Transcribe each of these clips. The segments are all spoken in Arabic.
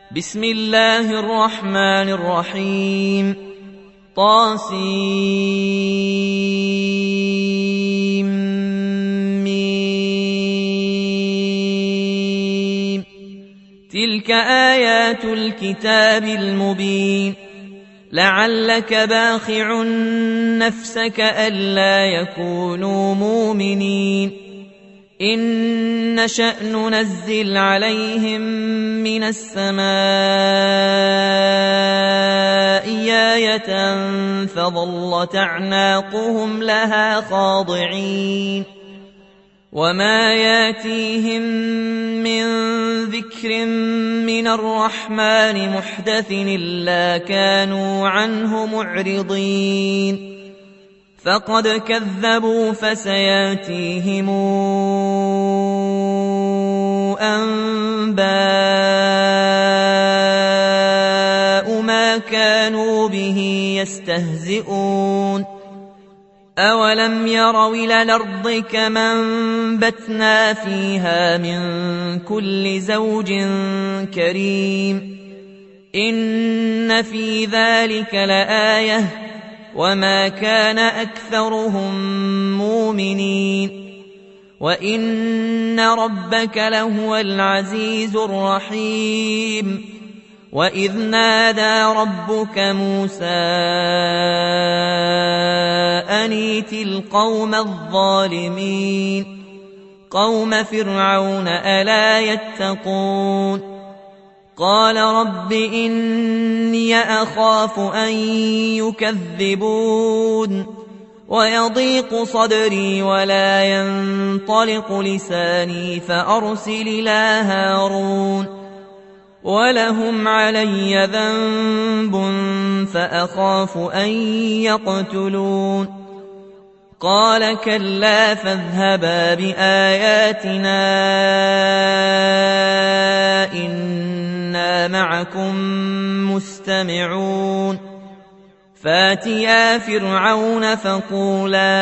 بسم الله الرحمن الرحيم طاسيم تلك آيات الكتاب المبين لعلك باخع نفسك ألا يكونوا مؤمنين إن نشأ ننزل عليهم من السماء آية فظلت أعناقهم لها خاضعين وما ياتيهم من ذكر من الرحمن محدث إلا كانوا عنه معرضين فقد كذبوا فسياتيهم أنباء ما كانوا به يستهزئون أولم يروا إلى الأرض كما أنبتنا فيها من كل زوج كريم إن في ذلك لآية وما كان أكثرهم مؤمنين وإن ربك لهو العزيز الرحيم وإذ نادى ربك موسى أن ائت القوم الظالمين قوم فرعون ألا يتقون قال رب إني أخاف أن يكذبون ويضيق صدري ولا ينطلق لساني فأرسل إلى هارون ولهم علي ذنب فأخاف أن يقتلون قال كلا فاذهبا بآياتنا إنا معكم مستمعون فاتيا فرعون فقولا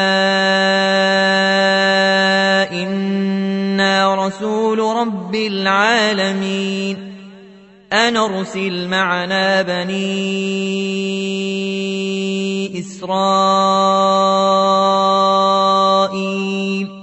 إنا رسول رب العالمين أن أرسل معنا بني إسرائيل